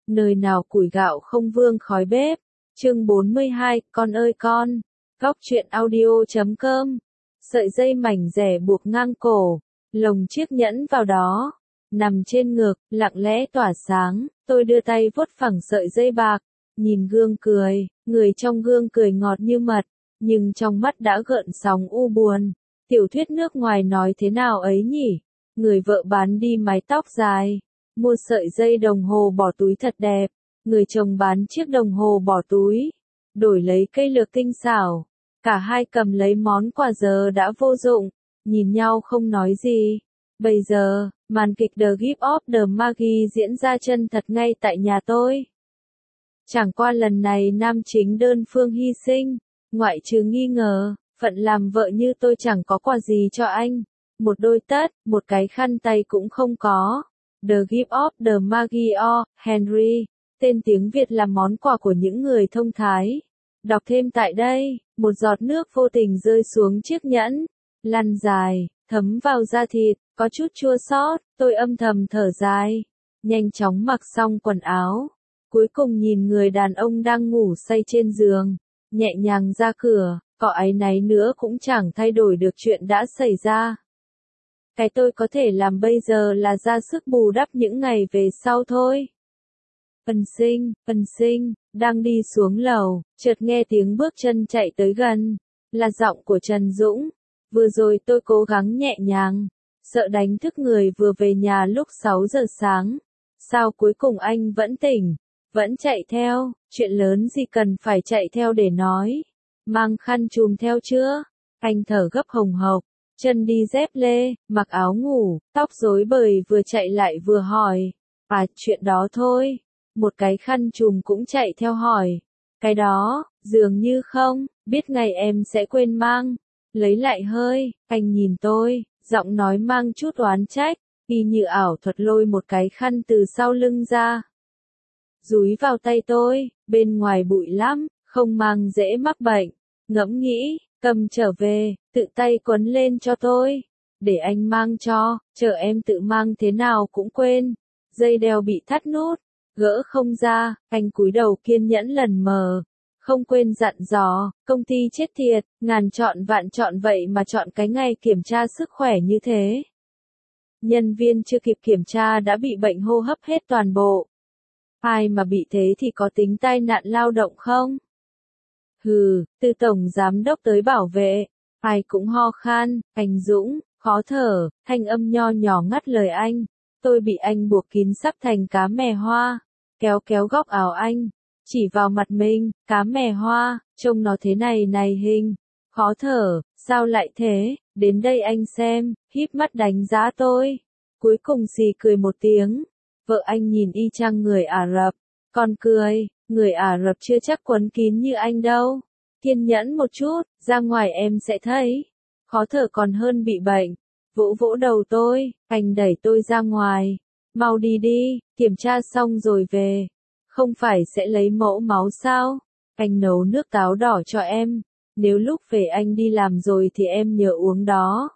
nơi nào củi gạo không vương khói bếp. Chương 42, con ơi con. Góc truyện audio.com. Sợi dây mảnh rẻ buộc ngang cổ, lồng chiếc nhẫn vào đó, nằm trên ngực, lặng lẽ tỏa sáng. Tôi đưa tay vuốt phẳng sợi dây bạc, nhìn gương cười, người trong gương cười ngọt như mật, nhưng trong mắt đã gợn sóng u buồn. Tiểu thuyết nước ngoài nói thế nào ấy nhỉ? Người vợ bán đi mái tóc dài, mua sợi dây đồng hồ bỏ túi thật đẹp. Người chồng bán chiếc đồng hồ bỏ túi, đổi lấy cây lược tinh xảo. Cả hai cầm lấy món quà giờ đã vô dụng, nhìn nhau không nói gì. Bây giờ, màn kịch The Gift of the Magi diễn ra chân thật ngay tại nhà tôi. Chẳng qua lần này nam chính đơn phương hy sinh, ngoại trừ nghi ngờ, phận làm vợ như tôi chẳng có quà gì cho anh. Một đôi tất, một cái khăn tay cũng không có. The Gift of the Magi or Henry, tên tiếng Việt là món quà của những người thông thái. Đọc thêm tại đây, một giọt nước vô tình rơi xuống chiếc nhẫn, lăn dài, thấm vào da thịt, có chút chua xót. Tôi âm thầm thở dài, nhanh chóng mặc xong quần áo, cuối cùng nhìn người đàn ông đang ngủ say trên giường, nhẹ nhàng ra cửa. Có áy náy nữa cũng chẳng thay đổi được chuyện đã xảy ra. Cái tôi có thể làm bây giờ là ra sức bù đắp những ngày về sau thôi. Ân sinh, đang đi xuống lầu, chợt nghe tiếng bước chân chạy tới gần, là giọng của Trần Dũng. Vừa rồi tôi cố gắng nhẹ nhàng, sợ đánh thức người vừa về nhà lúc 6 giờ sáng. Sao cuối cùng anh vẫn tỉnh, vẫn chạy theo, chuyện lớn gì cần phải chạy theo để nói. Mang khăn trùm theo chưa? Anh thở gấp hồng hộc, chân đi dép lê, mặc áo ngủ, tóc rối bời vừa chạy lại vừa hỏi. À, chuyện đó thôi. Một cái khăn trùm cũng chạy theo hỏi. Cái đó, dường như không, biết ngày em sẽ quên mang. Lấy lại hơi, anh nhìn tôi, giọng nói mang chút oán trách, y như ảo thuật lôi một cái khăn từ sau lưng ra. Dúi vào tay tôi, bên ngoài bụi lắm, không mang dễ mắc bệnh. Ngẫm nghĩ, cầm trở về, tự tay quấn lên cho tôi. Để anh mang cho, chờ em tự mang thế nào cũng quên. Dây đeo bị thắt nút, gỡ không ra, anh cúi đầu kiên nhẫn lần mờ. Không quên dặn dò, công ty chết thiệt, ngàn chọn vạn chọn vậy mà chọn cái ngày kiểm tra sức khỏe như thế. Nhân viên chưa kịp kiểm tra đã bị bệnh hô hấp hết toàn bộ. Ai mà bị thế thì có tính tai nạn lao động không? Hừ, từ tổng giám đốc tới bảo vệ, ai cũng ho khan. Anh Dũng, khó thở, thanh âm nho nhỏ ngắt lời anh. Tôi bị anh buộc kín sắp thành cá mè hoa, kéo kéo góc áo anh, chỉ vào mặt mình. Cá mè hoa, trông nó thế này này hình. Khó thở, sao lại thế? Đến đây anh xem, híp mắt đánh giá tôi. Cuối cùng xì cười một tiếng. Vợ anh nhìn y chang người Ả Rập. Còn cười, người Ả Rập chưa chắc quấn kín như anh đâu. Kiên nhẫn một chút, ra ngoài em sẽ thấy. Khó thở còn hơn bị bệnh. Vỗ vỗ đầu tôi, anh đẩy tôi ra ngoài. Mau đi đi, kiểm tra xong rồi về. Không phải sẽ lấy mẫu máu sao? Anh nấu nước táo đỏ cho em. Nếu lúc về anh đi làm rồi thì em nhớ uống đó.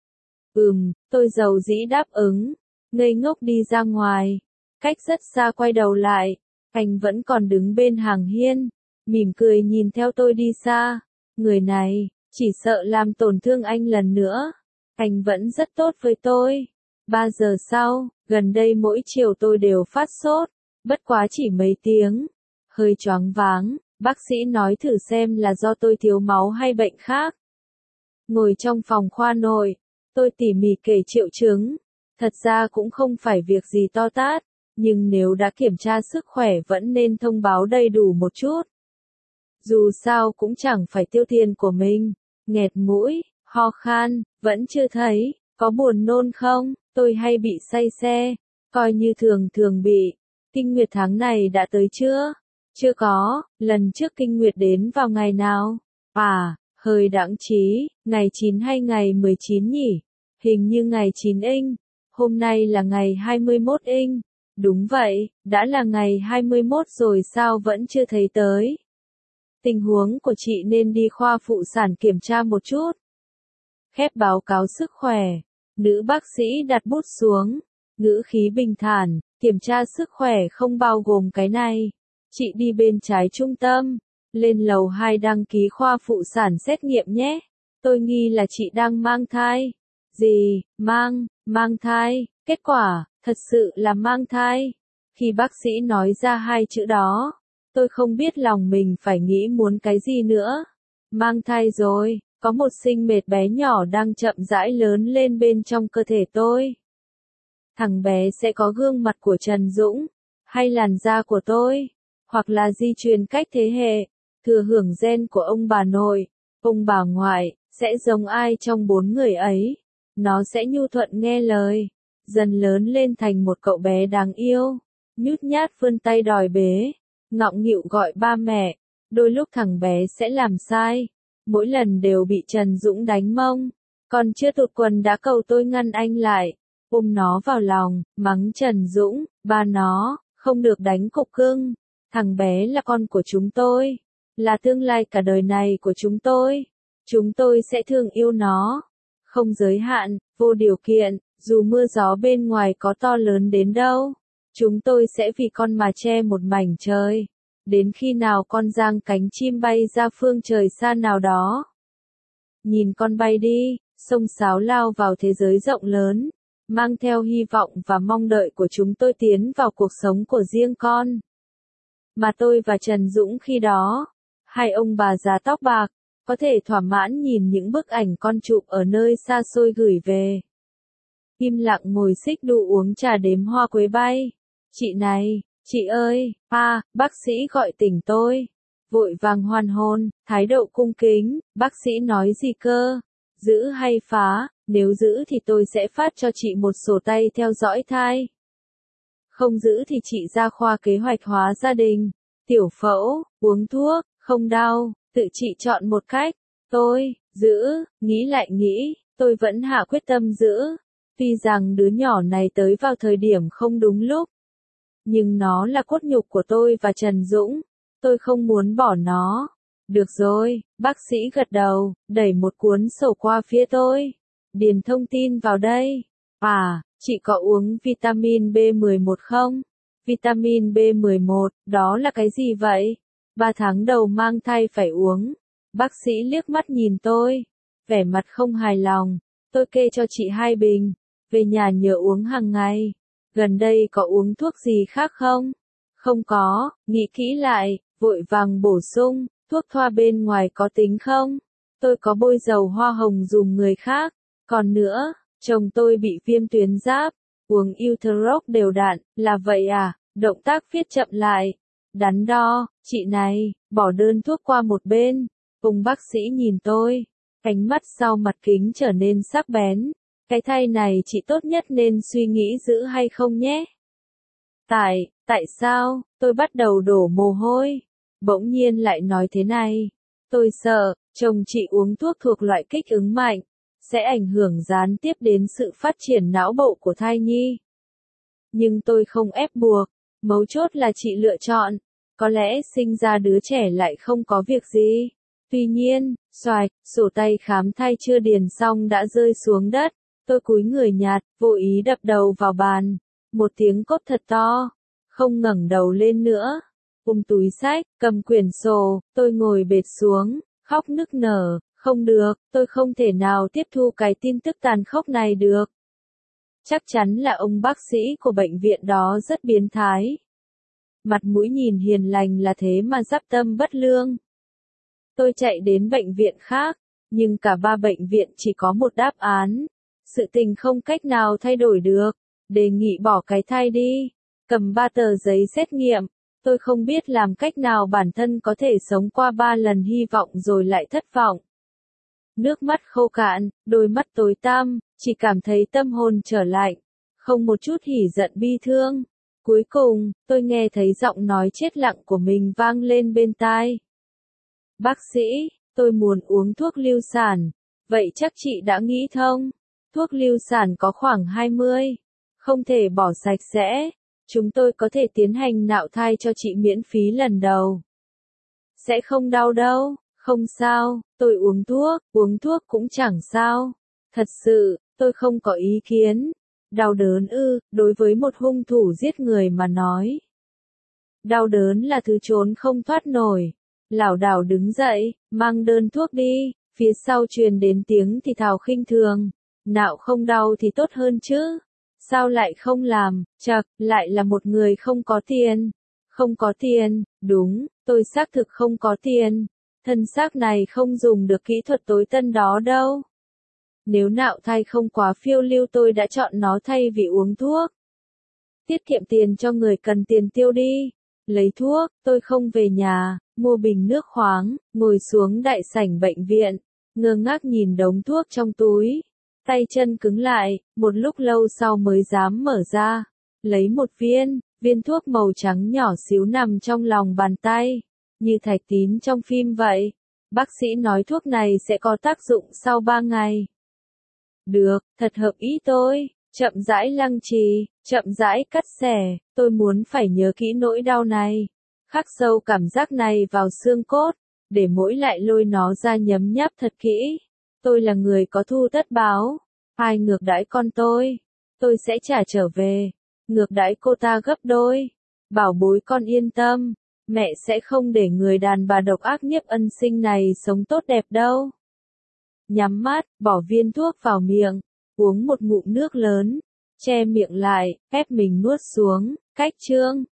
Tôi dầu dĩ đáp ứng. Ngây ngốc đi ra ngoài. Cách rất xa quay đầu lại. Anh vẫn còn đứng bên hàng hiên, mỉm cười nhìn theo tôi đi xa. Người này, chỉ sợ làm tổn thương anh lần nữa. Anh vẫn rất tốt với tôi. 3 giờ sau, gần đây mỗi chiều tôi đều phát sốt, bất quá chỉ mấy tiếng. Hơi choáng váng, bác sĩ nói thử xem là do tôi thiếu máu hay bệnh khác. Ngồi trong phòng khoa nội, tôi tỉ mỉ kể triệu chứng. Thật ra cũng không phải việc gì to tát. Nhưng nếu đã kiểm tra sức khỏe vẫn nên thông báo đầy đủ một chút. Dù sao cũng chẳng phải tiêu tiền của mình. Nghẹt mũi, ho khan, vẫn chưa thấy. Có buồn nôn không? Tôi hay bị say xe. Coi như thường bị. Kinh nguyệt tháng này đã tới chưa? Chưa có, lần trước kinh nguyệt đến vào ngày nào? À, hơi đãng trí, ngày 9 hay ngày 19 nhỉ? Hình như ngày 9 inch. Hôm nay là ngày 21 inch. Đúng vậy, đã là ngày 21 rồi sao vẫn chưa thấy tới. Tình huống của chị nên đi khoa phụ sản kiểm tra một chút. Khép báo cáo sức khỏe, nữ bác sĩ đặt bút xuống. ngữ khí bình thản, kiểm tra sức khỏe không bao gồm cái này. Chị đi bên trái trung tâm, lên lầu 2 đăng ký khoa phụ sản xét nghiệm nhé. Tôi nghi là chị đang mang thai. Gì, mang thai, kết quả, thật sự là mang thai. Khi bác sĩ nói ra hai chữ đó, tôi không biết lòng mình phải nghĩ muốn cái gì nữa. Mang thai rồi, có một sinh mệt bé nhỏ đang chậm rãi lớn lên bên trong cơ thể tôi. Thằng bé sẽ có gương mặt của Trần Dũng, hay làn da của tôi, hoặc là di truyền cách thế hệ, thừa hưởng gen của ông bà nội, ông bà ngoại, sẽ giống ai trong 4 người ấy. Nó sẽ nhu thuận nghe lời, dần lớn lên thành một cậu bé đáng yêu, nhút nhát vươn tay đòi bế, ngọng nghịu gọi ba mẹ. Đôi lúc thằng bé sẽ làm sai, mỗi lần đều bị Trần Dũng đánh mông. Còn chưa tụt quần đã cầu tôi ngăn anh lại, ôm nó vào lòng, mắng Trần Dũng, ba nó, không được đánh cục cưng. Thằng bé là con của chúng tôi, là tương lai cả đời này của chúng tôi. Chúng tôi sẽ thương yêu nó, không giới hạn, vô điều kiện, dù mưa gió bên ngoài có to lớn đến đâu. Chúng tôi sẽ vì con mà che một mảnh trời, đến khi nào con giang cánh chim bay ra phương trời xa nào đó. Nhìn con bay đi, sông sáo lao vào thế giới rộng lớn, mang theo hy vọng và mong đợi của chúng tôi tiến vào cuộc sống của riêng con. Mà tôi và Trần Dũng khi đó, hai ông bà già tóc bạc, có thể thỏa mãn nhìn những bức ảnh con chụp ở nơi xa xôi gửi về. Im lặng ngồi xích đu uống trà đếm hoa quế bay. Chị này, chị ơi, bác sĩ gọi tỉnh tôi. Vội vàng hoàn hôn, thái độ cung kính, bác sĩ nói gì cơ? Giữ hay phá? Nếu giữ thì tôi sẽ phát cho chị một sổ tay theo dõi thai. Không giữ thì chị ra khoa kế hoạch hóa gia đình, tiểu phẫu, uống thuốc, không đau, tự chị chọn một cách. Tôi, giữ, nghĩ lại nghĩ, tôi vẫn hạ quyết tâm giữ. Tuy rằng đứa nhỏ này tới vào thời điểm không đúng lúc, nhưng nó là cốt nhục của tôi và Trần Dũng. Tôi không muốn bỏ nó. Được rồi, bác sĩ gật đầu, đẩy một cuốn sổ qua phía tôi. Điền thông tin vào đây. Chị có uống vitamin B11 không? Vitamin B11, đó là cái gì vậy? 3 tháng đầu mang thai phải uống. Bác sĩ liếc mắt nhìn tôi, vẻ mặt không hài lòng. Tôi kê cho chị 2 bình, về nhà nhớ uống hàng ngày. Gần đây có uống thuốc gì khác không? Không có, nghĩ kỹ lại, vội vàng bổ sung, thuốc thoa bên ngoài có tính không? Tôi có bôi dầu hoa hồng dùm người khác. Còn nữa, chồng tôi bị viêm tuyến giáp, uống Euterox đều đặn, là vậy à? Động tác viết chậm lại. Đắn đo, chị này, bỏ đơn thuốc qua một bên. Ông bác sĩ nhìn tôi, ánh mắt sau mặt kính trở nên sắc bén. Cái thai này chị tốt nhất nên suy nghĩ giữ hay không nhé? Tại sao? Tôi bắt đầu đổ mồ hôi. Bỗng nhiên lại nói thế này. Tôi sợ, chồng chị uống thuốc thuộc loại kích ứng mạnh, sẽ ảnh hưởng gián tiếp đến sự phát triển não bộ của thai nhi. Nhưng tôi không ép buộc, mấu chốt là chị lựa chọn. Có lẽ sinh ra đứa trẻ lại không có việc gì. Tuy nhiên, sổ tay khám thai chưa điền xong đã rơi xuống đất. Tôi cúi người nhạt, vô ý đập đầu vào bàn. Một tiếng cốt thật to. Không ngẩng đầu lên nữa. Túi sách, cầm quyển sổ, tôi ngồi bệt xuống, khóc nức nở. Không được, tôi không thể nào tiếp thu cái tin tức tàn khốc này được. Chắc chắn là ông bác sĩ của bệnh viện đó rất biến thái. Mặt mũi nhìn hiền lành là thế mà giáp tâm bất lương. Tôi chạy đến bệnh viện khác, nhưng cả 3 bệnh viện chỉ có một đáp án. Sự tình không cách nào thay đổi được. Đề nghị bỏ cái thai đi. Cầm 3 tờ giấy xét nghiệm. Tôi không biết làm cách nào bản thân có thể sống qua 3 lần hy vọng rồi lại thất vọng. Nước mắt khô cạn, đôi mắt tối tăm, chỉ cảm thấy tâm hồn trở lạnh. Không một chút hỉ giận bi thương. Cuối cùng, tôi nghe thấy giọng nói chết lặng của mình vang lên bên tai. Bác sĩ, tôi muốn uống thuốc lưu sản. Vậy chắc chị đã nghĩ thông. Thuốc lưu sản có khoảng 20. Không thể bỏ sạch sẽ. Chúng tôi có thể tiến hành nạo thai cho chị miễn phí lần đầu. Sẽ không đau đâu. Không sao, tôi uống thuốc cũng chẳng sao. Thật sự, tôi không có ý kiến. Đau đớn ư, đối với một hung thủ giết người mà nói. Đau đớn là thứ trốn không thoát nổi. Lảo đảo đứng dậy, mang đơn thuốc đi, phía sau truyền đến tiếng thì thào khinh thường. Nạo không đau thì tốt hơn chứ. Sao lại không làm, chậc, lại là một người không có tiền. Không có tiền, đúng, tôi xác thực không có tiền. Thân xác này không dùng được kỹ thuật tối tân đó đâu. Nếu nạo thai không quá phiêu lưu tôi đã chọn nó thay vì uống thuốc. Tiết kiệm tiền cho người cần tiền tiêu đi. Lấy thuốc, tôi không về nhà, mua bình nước khoáng, ngồi xuống đại sảnh bệnh viện, ngơ ngác nhìn đống thuốc trong túi. Tay chân cứng lại, một lúc lâu sau mới dám mở ra. Lấy một viên thuốc màu trắng nhỏ xíu nằm trong lòng bàn tay, như thạch tín trong phim vậy. Bác sĩ nói thuốc này sẽ có tác dụng sau 3 ngày. Được, thật hợp ý tôi. Chậm rãi lăng trì, chậm rãi cắt xẻ, tôi muốn phải nhớ kỹ nỗi đau này. Khắc sâu cảm giác này vào xương cốt, để mỗi lại lôi nó ra nhấm nháp thật kỹ. Tôi là người có thù tất báo. Ai ngược đãi con tôi sẽ trả trở về. Ngược đãi cô ta gấp đôi. Bảo bối con yên tâm, mẹ sẽ không để người đàn bà độc ác Nhiếp Ân Sinh này sống tốt đẹp đâu. Nhắm mắt, bỏ viên thuốc vào miệng, uống một ngụm nước lớn, che miệng lại, ép mình nuốt xuống. Cách chương